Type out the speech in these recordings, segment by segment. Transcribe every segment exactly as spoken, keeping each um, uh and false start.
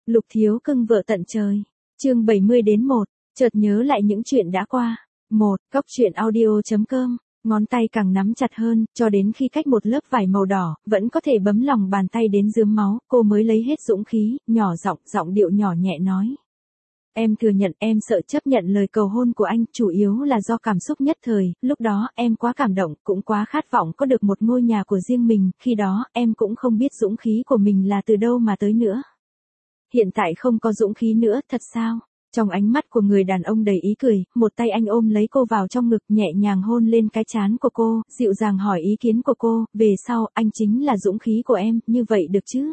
Lục thiếu cưng vợ tận trời. Chương bảy mươi đến một, chợt nhớ lại những chuyện đã qua. một. Cóc truyện audio chấm com. Ngón tay càng nắm chặt hơn, cho đến khi cách một lớp vải màu đỏ, vẫn có thể bấm lòng bàn tay đến rướm máu, cô mới lấy hết dũng khí, nhỏ giọng, giọng điệu nhỏ nhẹ nói. Em thừa nhận em sợ chấp nhận lời cầu hôn của anh, chủ yếu là do cảm xúc nhất thời, lúc đó em quá cảm động, cũng quá khát vọng có được một ngôi nhà của riêng mình, khi đó em cũng không biết dũng khí của mình là từ đâu mà tới nữa. Hiện tại không có dũng khí nữa, thật sao? Trong ánh mắt của người đàn ông đầy ý cười, một tay anh ôm lấy cô vào trong ngực, nhẹ nhàng hôn lên cái trán của cô, dịu dàng hỏi ý kiến của cô, về sau, anh chính là dũng khí của em, như vậy được chứ?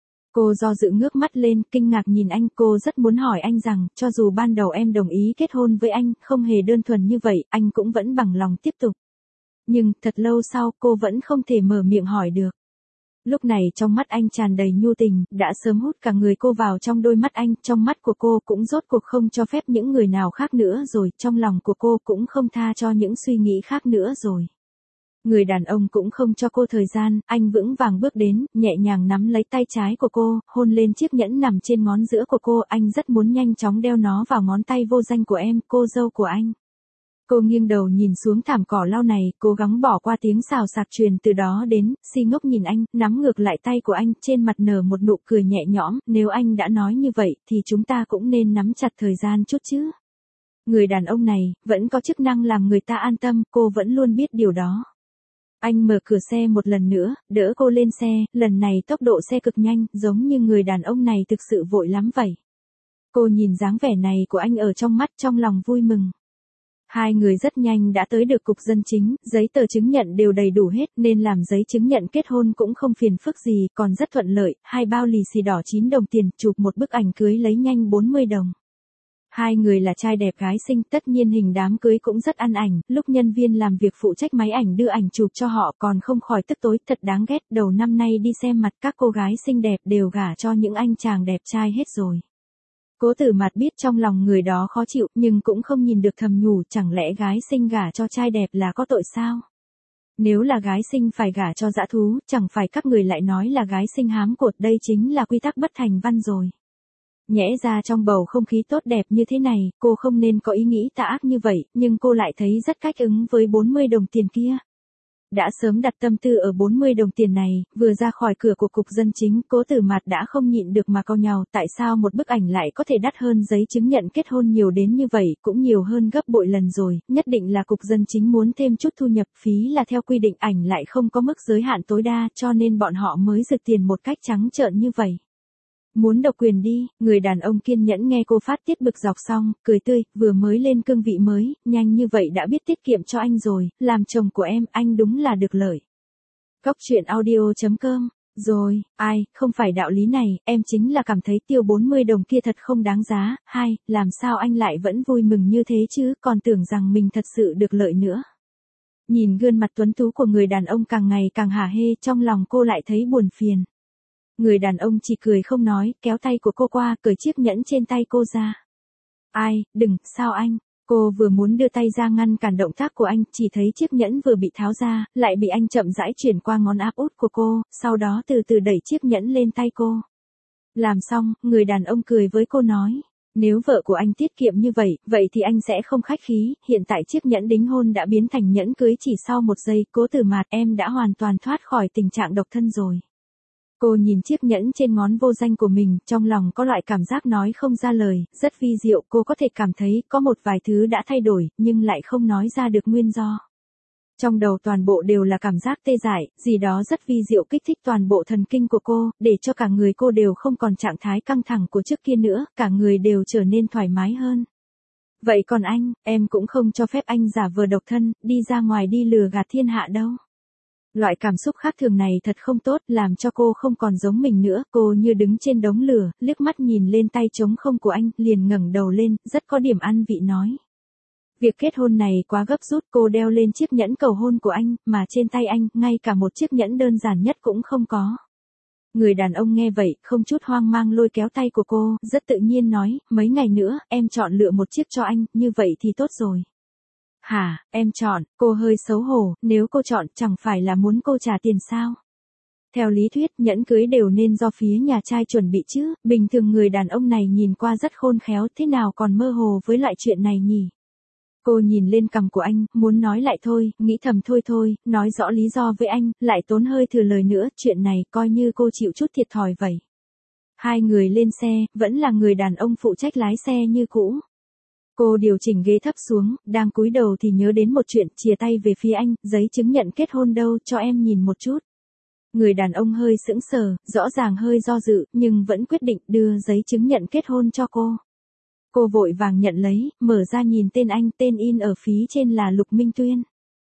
Cô do dự ngước mắt lên, kinh ngạc nhìn anh, cô rất muốn hỏi anh rằng, cho dù ban đầu em đồng ý kết hôn với anh, không hề đơn thuần như vậy, anh cũng vẫn bằng lòng tiếp tục. Nhưng, thật lâu sau, cô vẫn không thể mở miệng hỏi được. Lúc này trong mắt anh tràn đầy nhu tình, đã sớm hút cả người cô vào trong đôi mắt anh, trong mắt của cô cũng rốt cuộc không cho phép những người nào khác nữa rồi, trong lòng của cô cũng không tha cho những suy nghĩ khác nữa rồi. Người đàn ông cũng không cho cô thời gian, anh vững vàng bước đến, nhẹ nhàng nắm lấy tay trái của cô, hôn lên chiếc nhẫn nằm trên ngón giữa của cô, anh rất muốn nhanh chóng đeo nó vào ngón tay vô danh của em, cô dâu của anh. Cô nghiêng đầu nhìn xuống thảm cỏ lau này, cố gắng bỏ qua tiếng xào xạc truyền từ đó đến, si ngốc nhìn anh, nắm ngược lại tay của anh, trên mặt nở một nụ cười nhẹ nhõm, nếu anh đã nói như vậy, thì chúng ta cũng nên nắm chặt thời gian chút chứ. Người đàn ông này, vẫn có chức năng làm người ta an tâm, cô vẫn luôn biết điều đó. Anh mở cửa xe một lần nữa, đỡ cô lên xe, lần này tốc độ xe cực nhanh, giống như người đàn ông này thực sự vội lắm vậy. Cô nhìn dáng vẻ này của anh ở trong mắt, trong lòng vui mừng. Hai người rất nhanh đã tới được cục dân chính, giấy tờ chứng nhận đều đầy đủ hết nên làm giấy chứng nhận kết hôn cũng không phiền phức gì, còn rất thuận lợi, hai bao lì xì đỏ chín đồng tiền, chụp một bức ảnh cưới lấy nhanh bốn mươi đồng. Hai người là trai đẹp gái xinh, tất nhiên hình đám cưới cũng rất ăn ảnh, lúc nhân viên làm việc phụ trách máy ảnh đưa ảnh chụp cho họ còn không khỏi tức tối, thật đáng ghét, đầu năm nay đi xem mặt các cô gái xinh đẹp đều gả cho những anh chàng đẹp trai hết rồi. Cố Tử Mạt biết trong lòng người đó khó chịu, nhưng cũng không nhìn được thầm nhủ, chẳng lẽ gái xinh gả cho trai đẹp là có tội sao? Nếu là gái xinh phải gả cho dã thú, chẳng phải các người lại nói là gái xinh hám cột, đây chính là quy tắc bất thành văn rồi. Nhẽ ra trong bầu không khí tốt đẹp như thế này, cô không nên có ý nghĩ tà ác như vậy, nhưng cô lại thấy rất cách ứng với bốn mươi đồng tiền kia. Đã sớm đặt tâm tư ở bốn mươi đồng tiền này, vừa ra khỏi cửa của cục dân chính, Cố Tử Mạt đã không nhịn được mà cau nhàu, tại sao một bức ảnh lại có thể đắt hơn giấy chứng nhận kết hôn nhiều đến như vậy, cũng nhiều hơn gấp bội lần rồi, nhất định là cục dân chính muốn thêm chút thu nhập, phí là theo quy định, ảnh lại không có mức giới hạn tối đa, cho nên bọn họ mới rực tiền một cách trắng trợn như vậy. Muốn độc quyền đi, người đàn ông kiên nhẫn nghe cô phát tiết bực dọc xong, cười tươi, vừa mới lên cương vị mới, nhanh như vậy đã biết tiết kiệm cho anh rồi, làm chồng của em, anh đúng là được lợi. Cóc truyện audio chấm com, rồi, ai, không phải đạo lý này, em chính là cảm thấy tiêu bốn mươi đồng kia thật không đáng giá, hai, làm sao anh lại vẫn vui mừng như thế chứ, còn tưởng rằng mình thật sự được lợi nữa. Nhìn gương mặt tuấn tú của người đàn ông càng ngày càng hả hê, trong lòng cô lại thấy buồn phiền. Người đàn ông chỉ cười không nói, kéo tay của cô qua, cởi chiếc nhẫn trên tay cô ra. Ai, đừng, sao anh? Cô vừa muốn đưa tay ra ngăn cản động tác của anh, chỉ thấy chiếc nhẫn vừa bị tháo ra, lại bị anh chậm rãi chuyển qua ngón áp út của cô, sau đó từ từ đẩy chiếc nhẫn lên tay cô. Làm xong, người đàn ông cười với cô nói. Nếu vợ của anh tiết kiệm như vậy, vậy thì anh sẽ không khách khí, hiện tại chiếc nhẫn đính hôn đã biến thành nhẫn cưới chỉ sau một giây, Cố Tử Mạt, em đã hoàn toàn thoát khỏi tình trạng độc thân rồi. Cô nhìn chiếc nhẫn trên ngón vô danh của mình, trong lòng có loại cảm giác nói không ra lời, rất vi diệu, cô có thể cảm thấy có một vài thứ đã thay đổi, nhưng lại không nói ra được nguyên do. Trong đầu toàn bộ đều là cảm giác tê dại, gì đó rất vi diệu kích thích toàn bộ thần kinh của cô, để cho cả người cô đều không còn trạng thái căng thẳng của trước kia nữa, cả người đều trở nên thoải mái hơn. Vậy còn anh, em cũng không cho phép anh giả vờ độc thân, đi ra ngoài đi lừa gạt thiên hạ đâu. Loại cảm xúc khác thường này thật không tốt, làm cho cô không còn giống mình nữa, cô như đứng trên đống lửa, liếc mắt nhìn lên tay trống không của anh, liền ngẩng đầu lên, rất có điểm ăn vị nói. Việc kết hôn này quá gấp rút, cô đeo lên chiếc nhẫn cầu hôn của anh, mà trên tay anh, ngay cả một chiếc nhẫn đơn giản nhất cũng không có. Người đàn ông nghe vậy, không chút hoang mang lôi kéo tay của cô, rất tự nhiên nói, mấy ngày nữa, em chọn lựa một chiếc cho anh, như vậy thì tốt rồi. Hả, em chọn, cô hơi xấu hổ, nếu cô chọn chẳng phải là muốn cô trả tiền sao? Theo lý thuyết, nhẫn cưới đều nên do phía nhà trai chuẩn bị chứ, bình thường người đàn ông này nhìn qua rất khôn khéo, thế nào còn mơ hồ với loại chuyện này nhỉ? Cô nhìn lên cằm của anh, muốn nói lại thôi, nghĩ thầm thôi thôi, nói rõ lý do với anh, lại tốn hơi thừa lời nữa, chuyện này coi như cô chịu chút thiệt thòi vậy. Hai người lên xe, vẫn là người đàn ông phụ trách lái xe như cũ. Cô điều chỉnh ghế thấp xuống, đang cúi đầu thì nhớ đến một chuyện, chìa tay về phía anh, giấy chứng nhận kết hôn đâu, cho em nhìn một chút. Người đàn ông hơi sững sờ, rõ ràng hơi do dự, nhưng vẫn quyết định đưa giấy chứng nhận kết hôn cho cô. Cô vội vàng nhận lấy, mở ra nhìn tên anh, tên in ở phía trên là Lục Minh Tuyên.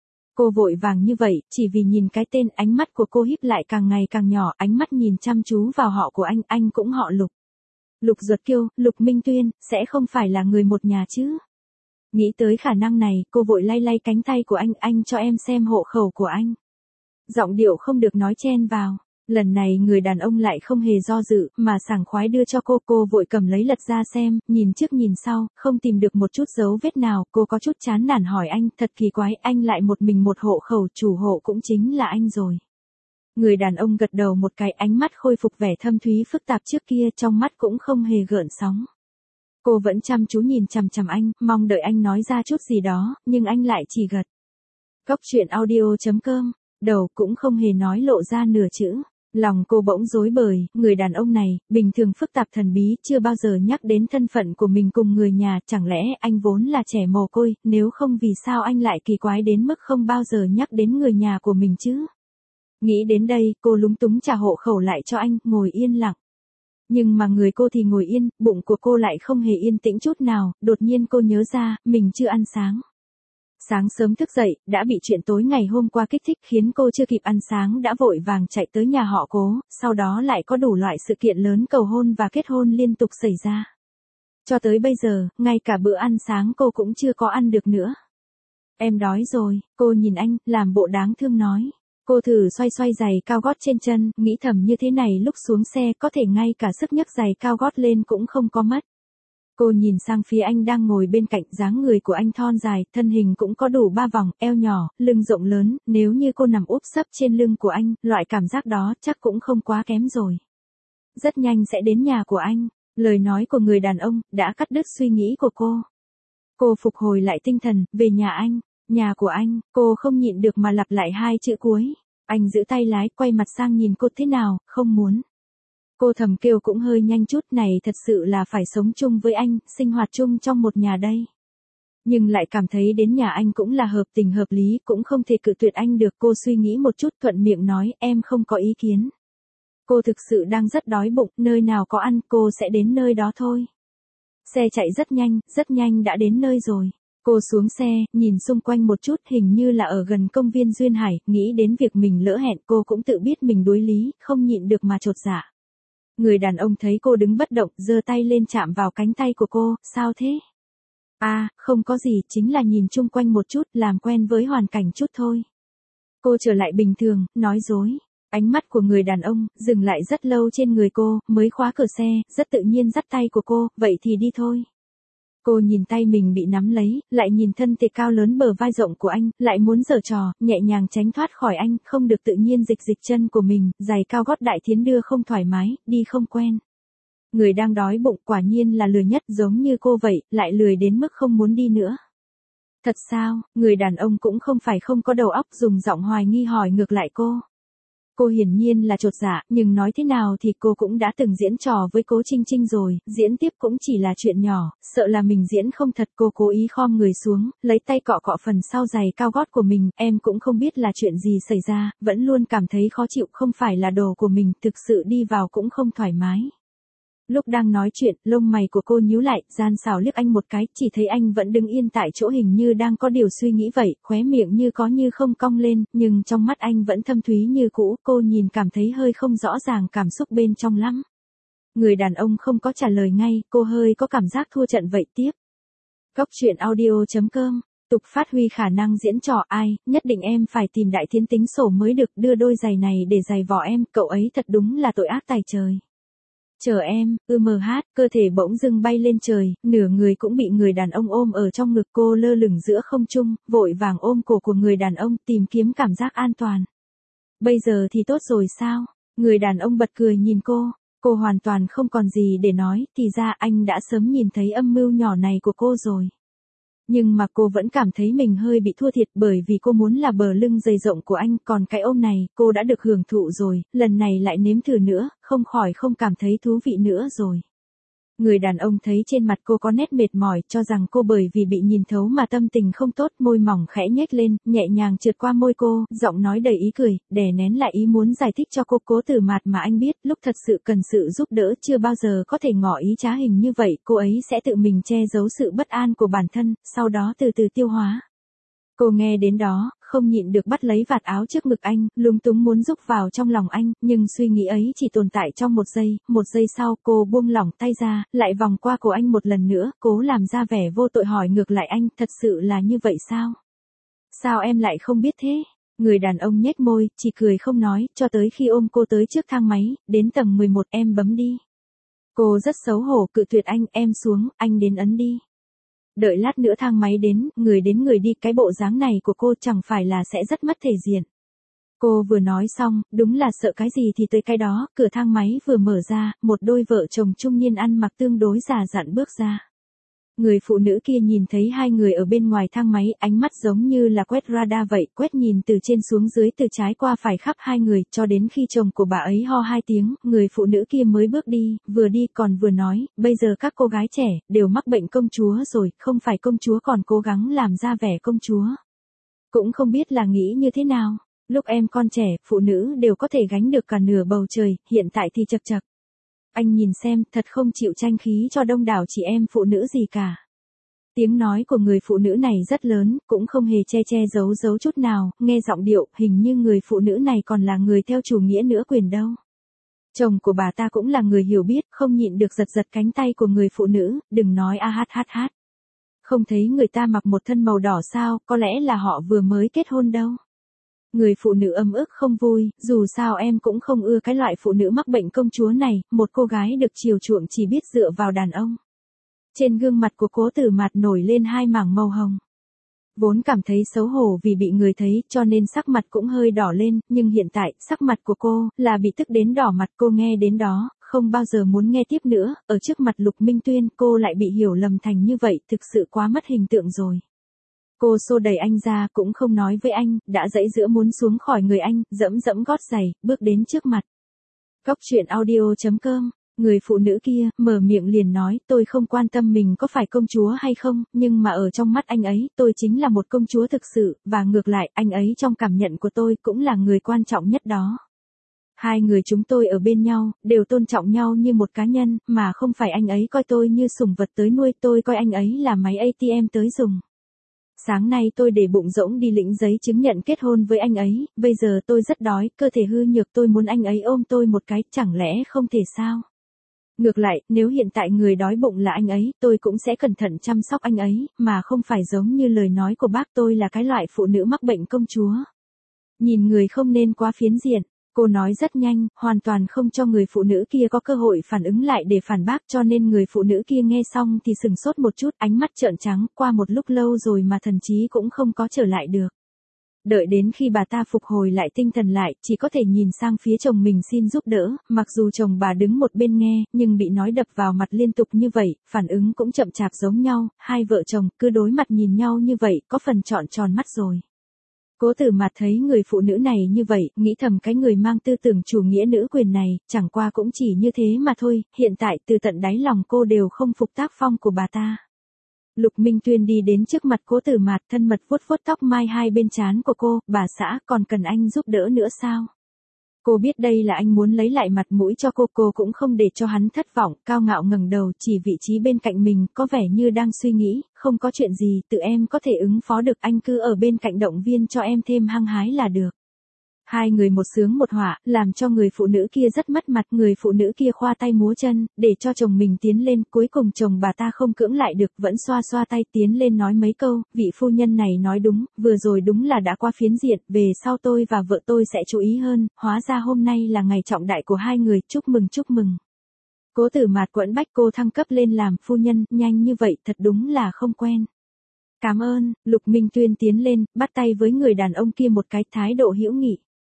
Cô vội vàng như vậy, chỉ vì nhìn cái tên, ánh mắt của cô híp lại càng ngày càng nhỏ, ánh mắt nhìn chăm chú vào họ của anh, anh cũng họ Lục. Lục Duật Kiêu, Lục Minh Tuyên, sẽ không phải là người một nhà chứ? Nghĩ tới khả năng này, cô vội lay lay cánh tay của anh, anh cho em xem hộ khẩu của anh. Giọng điệu không được nói chen vào. Lần này người đàn ông lại không hề do dự, mà sảng khoái đưa cho cô, cô vội cầm lấy lật ra xem, nhìn trước nhìn sau, không tìm được một chút dấu vết nào, cô có chút chán nản hỏi anh, thật kỳ quái, anh lại một mình một hộ khẩu, chủ hộ cũng chính là anh rồi. Người đàn ông gật đầu một cái, ánh mắt khôi phục vẻ thâm thúy phức tạp trước kia, trong mắt cũng không hề gợn sóng. Cô vẫn chăm chú nhìn chằm chằm anh, mong đợi anh nói ra chút gì đó, nhưng anh lại chỉ gật. Cốc truyện audio chấm com, đầu cũng không hề nói lộ ra nửa chữ. Lòng cô bỗng rối bời, người đàn ông này, bình thường phức tạp thần bí, chưa bao giờ nhắc đến thân phận của mình cùng người nhà, chẳng lẽ anh vốn là trẻ mồ côi, nếu không vì sao anh lại kỳ quái đến mức không bao giờ nhắc đến người nhà của mình chứ? Nghĩ đến đây, cô lúng túng trả hộ khẩu lại cho anh, ngồi yên lặng. Nhưng mà người cô thì ngồi yên, bụng của cô lại không hề yên tĩnh chút nào, đột nhiên cô nhớ ra, mình chưa ăn sáng. Sáng sớm thức dậy, đã bị chuyện tối ngày hôm qua kích thích khiến cô chưa kịp ăn sáng đã vội vàng chạy tới nhà họ Cố, sau đó lại có đủ loại sự kiện lớn cầu hôn và kết hôn liên tục xảy ra. Cho tới bây giờ, ngay cả bữa ăn sáng cô cũng chưa có ăn được nữa. Em đói rồi, cô nhìn anh, làm bộ đáng thương nói. Cô thử xoay xoay giày cao gót trên chân, nghĩ thầm như thế này lúc xuống xe có thể ngay cả sức nhấc giày cao gót lên cũng không có mất. Cô nhìn sang phía anh đang ngồi bên cạnh, dáng người của anh thon dài, thân hình cũng có đủ ba vòng, eo nhỏ, lưng rộng lớn, nếu như cô nằm úp sấp trên lưng của anh, loại cảm giác đó chắc cũng không quá kém rồi. Rất nhanh sẽ đến nhà của anh, lời nói của người đàn ông, đã cắt đứt suy nghĩ của cô. Cô phục hồi lại tinh thần, về nhà anh, nhà của anh, cô không nhịn được mà lặp lại hai chữ cuối. Anh giữ tay lái, quay mặt sang nhìn cô thế nào, không muốn. Cô thầm kêu cũng hơi nhanh chút, này thật sự là phải sống chung với anh, sinh hoạt chung trong một nhà đây. Nhưng lại cảm thấy đến nhà anh cũng là hợp tình hợp lý, cũng không thể cự tuyệt anh được. Cô suy nghĩ một chút thuận miệng nói, em không có ý kiến. Cô thực sự đang rất đói bụng, nơi nào có ăn, cô sẽ đến nơi đó thôi. Xe chạy rất nhanh, rất nhanh đã đến nơi rồi. Cô xuống xe, nhìn xung quanh một chút, hình như là ở gần công viên Duyên Hải, nghĩ đến việc mình lỡ hẹn, cô cũng tự biết mình đuối lý, không nhịn được mà chột dạ. Người đàn ông thấy cô đứng bất động, giơ tay lên chạm vào cánh tay của cô, sao thế? À, không có gì, chính là nhìn chung quanh một chút, làm quen với hoàn cảnh chút thôi. Cô trở lại bình thường, nói dối. Ánh mắt của người đàn ông, dừng lại rất lâu trên người cô, mới khóa cửa xe, rất tự nhiên dắt tay của cô, vậy thì đi thôi. Cô nhìn tay mình bị nắm lấy, lại nhìn thân thể cao lớn bờ vai rộng của anh, lại muốn giở trò, nhẹ nhàng tránh thoát khỏi anh, không được tự nhiên dịch dịch chân của mình, giày cao gót đại thiến đưa không thoải mái, đi không quen. Người đang đói bụng quả nhiên là lười nhất, giống như cô vậy, lại lười đến mức không muốn đi nữa. Thật sao, người đàn ông cũng không phải không có đầu óc, dùng giọng hoài nghi hỏi ngược lại cô. Cô hiển nhiên là chột dạ, nhưng nói thế nào thì cô cũng đã từng diễn trò với Cố Trinh Trinh rồi, diễn tiếp cũng chỉ là chuyện nhỏ, sợ là mình diễn không thật. Cô cố ý khom người xuống, lấy tay cọ cọ phần sau giày cao gót của mình, em cũng không biết là chuyện gì xảy ra, vẫn luôn cảm thấy khó chịu, không phải là đồ của mình, thực sự đi vào cũng không thoải mái. Lúc đang nói chuyện, lông mày của cô nhíu lại, gian xảo liếc anh một cái, chỉ thấy anh vẫn đứng yên tại chỗ hình như đang có điều suy nghĩ vậy, khóe miệng như có như không cong lên, nhưng trong mắt anh vẫn thâm thúy như cũ, cô nhìn cảm thấy hơi không rõ ràng cảm xúc bên trong lắm. Người đàn ông không có trả lời ngay, cô hơi có cảm giác thua trận vậy tiếp. Cốc truyện audio chấm com, tục phát huy khả năng diễn trò ai, nhất định em phải tìm Đại Thiến tính sổ mới được, đưa đôi giày này để giày vò em, cậu ấy thật đúng là tội ác tài trời. Chờ em, ư mờ hát, cơ thể bỗng dưng bay lên trời, nửa người cũng bị người đàn ông ôm ở trong ngực. Cô lơ lửng giữa không trung, vội vàng ôm cổ của người đàn ông, tìm kiếm cảm giác an toàn. Bây giờ thì tốt rồi sao? Người đàn ông bật cười nhìn cô, cô hoàn toàn không còn gì để nói, thì ra anh đã sớm nhìn thấy âm mưu nhỏ này của cô rồi. Nhưng mà cô vẫn cảm thấy mình hơi bị thua thiệt bởi vì cô muốn là bờ lưng dày rộng của anh, còn cái ôm này, cô đã được hưởng thụ rồi, lần này lại nếm thử nữa, không khỏi không cảm thấy thú vị nữa rồi. Người đàn ông thấy trên mặt cô có nét mệt mỏi, cho rằng cô bởi vì bị nhìn thấu mà tâm tình không tốt, môi mỏng khẽ nhếch lên, nhẹ nhàng trượt qua môi cô, giọng nói đầy ý cười, đè nén lại ý muốn giải thích cho cô. Cố Tử Mạt mà anh biết, lúc thật sự cần sự giúp đỡ chưa bao giờ có thể ngỏ ý trá hình như vậy, cô ấy sẽ tự mình che giấu sự bất an của bản thân, sau đó từ từ tiêu hóa. Cô nghe đến đó, không nhịn được bắt lấy vạt áo trước ngực anh, lúng túng muốn rúc vào trong lòng anh, nhưng suy nghĩ ấy chỉ tồn tại trong một giây, một giây sau cô buông lỏng tay ra, lại vòng qua cổ anh một lần nữa, cố làm ra vẻ vô tội hỏi ngược lại anh, thật sự là như vậy sao? Sao em lại không biết thế? Người đàn ông nhếch môi, chỉ cười không nói, cho tới khi ôm cô tới trước thang máy, đến tầng mười một em bấm đi. Cô rất xấu hổ cự tuyệt anh, em xuống, anh đến ấn đi. Đợi lát nữa thang máy đến, người đến người đi, cái bộ dáng này của cô chẳng phải là sẽ rất mất thể diện. Cô vừa nói xong, đúng là sợ cái gì thì tới cái đó, cửa thang máy vừa mở ra, một đôi vợ chồng trung niên ăn mặc tương đối già dặn bước ra. Người phụ nữ kia nhìn thấy hai người ở bên ngoài thang máy, ánh mắt giống như là quét radar vậy, quét nhìn từ trên xuống dưới, từ trái qua phải khắp hai người, cho đến khi chồng của bà ấy ho hai tiếng, người phụ nữ kia mới bước đi, vừa đi còn vừa nói, bây giờ các cô gái trẻ, đều mắc bệnh công chúa rồi, không phải công chúa còn cố gắng làm ra vẻ công chúa. Cũng không biết là nghĩ như thế nào, lúc em con trẻ, phụ nữ đều có thể gánh được cả nửa bầu trời, hiện tại thì chật chật. Anh nhìn xem, thật không chịu tranh khí cho đông đảo chị em phụ nữ gì cả. Tiếng nói của người phụ nữ này rất lớn, cũng không hề che che giấu giấu chút nào, nghe giọng điệu, hình như người phụ nữ này còn là người theo chủ nghĩa nữa quyền đâu. Chồng của bà ta cũng là người hiểu biết, không nhịn được giật giật cánh tay của người phụ nữ, đừng nói a hát hát hát. Không thấy người ta mặc một thân màu đỏ sao, có lẽ là họ vừa mới kết hôn đâu. Người phụ nữ ấm ức không vui, dù sao em cũng không ưa cái loại phụ nữ mắc bệnh công chúa này, một cô gái được chiều chuộng chỉ biết dựa vào đàn ông. Trên gương mặt của Cố Tử Mạt nổi lên hai mảng màu hồng. Vốn cảm thấy xấu hổ vì bị người thấy, cho nên sắc mặt cũng hơi đỏ lên, nhưng hiện tại, sắc mặt của cô, là bị tức đến đỏ mặt. Cô nghe đến đó, không bao giờ muốn nghe tiếp nữa, ở trước mặt Lục Minh Tuyên, cô lại bị hiểu lầm thành như vậy, thực sự quá mất hình tượng rồi. Cô xô đẩy anh ra, cũng không nói với anh, đã dãy giữa muốn xuống khỏi người anh, dẫm dẫm gót giày, bước đến trước mặt. Cóc truyện audio chấm com. Người phụ nữ kia, mở miệng liền nói, tôi không quan tâm mình có phải công chúa hay không, nhưng mà ở trong mắt anh ấy, tôi chính là một công chúa thực sự, và ngược lại, anh ấy trong cảm nhận của tôi, cũng là người quan trọng nhất đó. Hai người chúng tôi ở bên nhau, đều tôn trọng nhau như một cá nhân, mà không phải anh ấy coi tôi như sủng vật tới nuôi, tôi coi anh ấy là máy a tê em tới dùng. Sáng nay tôi để bụng rỗng đi lĩnh giấy chứng nhận kết hôn với anh ấy, bây giờ tôi rất đói, cơ thể hư nhược, tôi muốn anh ấy ôm tôi một cái, chẳng lẽ không thể sao? Ngược lại, nếu hiện tại người đói bụng là anh ấy, tôi cũng sẽ cẩn thận chăm sóc anh ấy, mà không phải giống như lời nói của bác, tôi là cái loại phụ nữ mắc bệnh công chúa. Nhìn người không nên quá phiến diện. Cô nói rất nhanh, hoàn toàn không cho người phụ nữ kia có cơ hội phản ứng lại để phản bác, cho nên người phụ nữ kia nghe xong thì sừng sốt một chút, ánh mắt trợn trắng, qua một lúc lâu rồi mà thần trí cũng không có trở lại được. Đợi đến khi bà ta phục hồi lại tinh thần lại, chỉ có thể nhìn sang phía chồng mình xin giúp đỡ, mặc dù chồng bà đứng một bên nghe, nhưng bị nói đập vào mặt liên tục như vậy, phản ứng cũng chậm chạp giống nhau, hai vợ chồng cứ đối mặt nhìn nhau như vậy, có phần trọn tròn mắt rồi. Cố Tử Mạt thấy người phụ nữ này như vậy, nghĩ thầm cái người mang tư tưởng chủ nghĩa nữ quyền này, chẳng qua cũng chỉ như thế mà thôi, hiện tại từ tận đáy lòng cô đều không phục tác phong của bà ta. Lục Minh Tuyên đi đến trước mặt Cố Tử Mạt, thân mật vuốt vuốt tóc mai hai bên trán của cô, bà xã, còn cần anh giúp đỡ nữa sao? Cô biết đây là anh muốn lấy lại mặt mũi cho cô, cô cũng không để cho hắn thất vọng, cao ngạo ngẩng đầu chỉ vị trí bên cạnh mình, có vẻ như đang suy nghĩ, không có chuyện gì, tự em có thể ứng phó được, anh cứ ở bên cạnh động viên cho em thêm hăng hái là được. Hai người một sướng một họa, làm cho người phụ nữ kia rất mất mặt, người phụ nữ kia khoa tay múa chân, để cho chồng mình tiến lên, cuối cùng chồng bà ta không cưỡng lại được, vẫn xoa xoa tay tiến lên nói mấy câu, vị phu nhân này nói đúng, vừa rồi đúng là đã qua phiến diện, về sau tôi và vợ tôi sẽ chú ý hơn, hóa ra hôm nay là ngày trọng đại của hai người, chúc mừng chúc mừng. Cố Tử Mạt quẫn bách cô thăng cấp lên làm phu nhân, nhanh như vậy, thật đúng là không quen. Cảm ơn, Lục Minh Tuyên tiến lên, bắt tay với người đàn ông kia một cái, thái độ hữu nghị.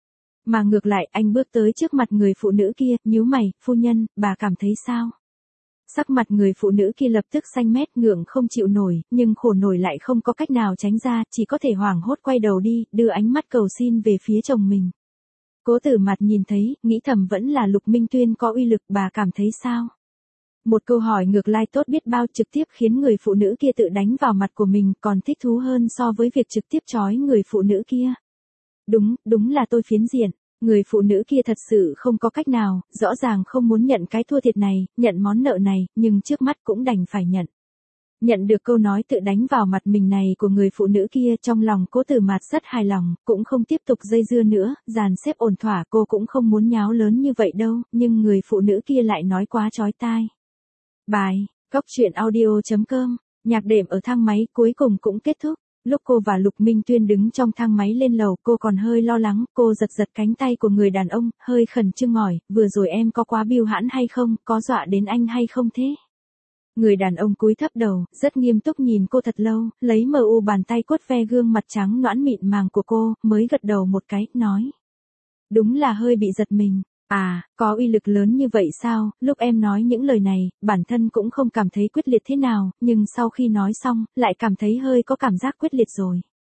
Mà ngược lại anh bước tới trước mặt người phụ nữ kia, nhíu mày, phu nhân, bà cảm thấy sao? Sắc mặt người phụ nữ kia lập tức xanh mét ngượng không chịu nổi, nhưng khổ nổi lại không có cách nào tránh ra, chỉ có thể hoảng hốt quay đầu đi, đưa ánh mắt cầu xin về phía chồng mình. Cố Tử Mạt nhìn thấy, nghĩ thầm vẫn là Lục Minh Tuyên có uy lực, bà cảm thấy sao? Một câu hỏi ngược lai tốt biết bao, trực tiếp khiến người phụ nữ kia tự đánh vào mặt của mình, còn thích thú hơn so với việc trực tiếp trói người phụ nữ kia. Đúng, đúng là tôi phiến diện. Người phụ nữ kia thật sự không có cách nào, rõ ràng không muốn nhận cái thua thiệt này, nhận món nợ này, nhưng trước mắt cũng đành phải nhận. Nhận được câu nói tự đánh vào mặt mình này của người phụ nữ kia, trong lòng Cố Tử Mạt rất hài lòng, cũng không tiếp tục dây dưa nữa, dàn xếp ổn thỏa, cô cũng không muốn nháo lớn như vậy đâu, nhưng người phụ nữ kia lại nói quá chói tai. Bài, góc truyện audio chấm com, nhạc đệm ở thang máy cuối cùng cũng kết thúc. Lúc cô và Lục Minh Tuyên đứng trong thang máy lên lầu, cô còn hơi lo lắng, cô giật giật cánh tay của người đàn ông, hơi khẩn trương hỏi, vừa rồi em có quá bưu hãn hay không, có dọa đến anh hay không thế? Người đàn ông cúi thấp đầu, rất nghiêm túc nhìn cô thật lâu, lấy mờ u bàn tay vuốt ve gương mặt trắng nõn mịn màng của cô, mới gật đầu một cái, nói. Đúng là hơi bị giật mình. À, có uy lực lớn như vậy sao? Lúc em nói những lời này, bản thân cũng không cảm thấy quyết liệt thế nào, nhưng sau khi nói xong, lại cảm thấy hơi có cảm giác quyết liệt rồi.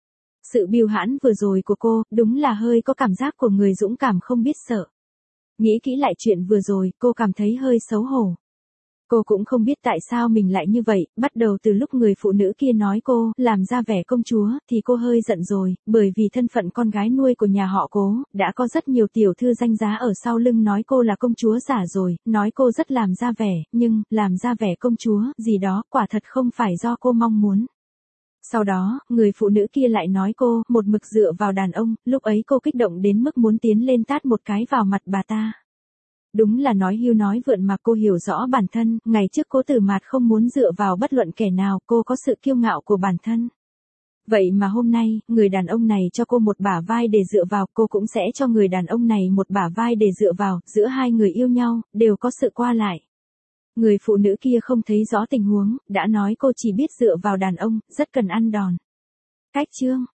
Sự bưu hãn vừa rồi của cô, đúng là hơi có cảm giác của người dũng cảm không biết sợ. Nghĩ kỹ lại chuyện vừa rồi, cô cảm thấy hơi xấu hổ. Cô cũng không biết tại sao mình lại như vậy, bắt đầu từ lúc người phụ nữ kia nói cô làm ra vẻ công chúa, thì cô hơi giận rồi, bởi vì thân phận con gái nuôi của nhà họ Cố, đã có rất nhiều tiểu thư danh giá ở sau lưng nói cô là công chúa giả rồi, nói cô rất làm ra vẻ, nhưng, làm ra vẻ công chúa, gì đó, quả thật không phải do cô mong muốn. Sau đó, người phụ nữ kia lại nói cô, một mực dựa vào đàn ông, lúc ấy cô kích động đến mức muốn tiến lên tát một cái vào mặt bà ta. Đúng là nói hưu nói vượn mà cô hiểu rõ bản thân, ngày trước Cố Tử Mạt không muốn dựa vào bất luận kẻ nào, cô có sự kiêu ngạo của bản thân. Vậy mà hôm nay, người đàn ông này cho cô một bả vai để dựa vào, cô cũng sẽ cho người đàn ông này một bả vai để dựa vào, giữa hai người yêu nhau, đều có sự qua lại. Người phụ nữ kia không thấy rõ tình huống, đã nói cô chỉ biết dựa vào đàn ông, rất cần ăn đòn. Cách chương